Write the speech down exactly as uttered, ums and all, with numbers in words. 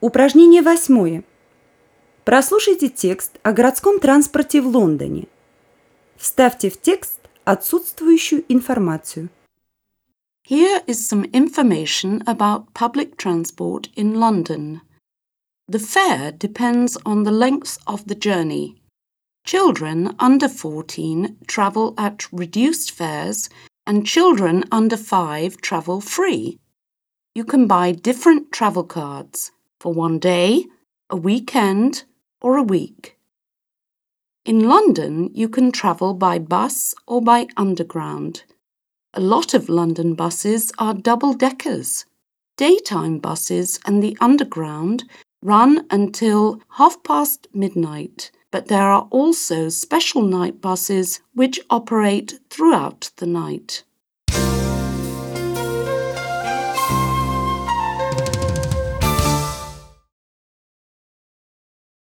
Упражнение восьмое. Прослушайте текст о городском транспорте в Лондоне. Вставьте в текст отсутствующую информацию. Here is some information about public transport in London. The fare depends on the length of the journey. Children under fourteen travel at reduced fares and children under five travel free. You can buy different travel cards for one day, a weekend, or a week. In London, you can travel by bus or by underground. A lot of London buses are double-deckers. Daytime buses and the underground run until half past midnight, but there are also special night buses which operate throughout the night.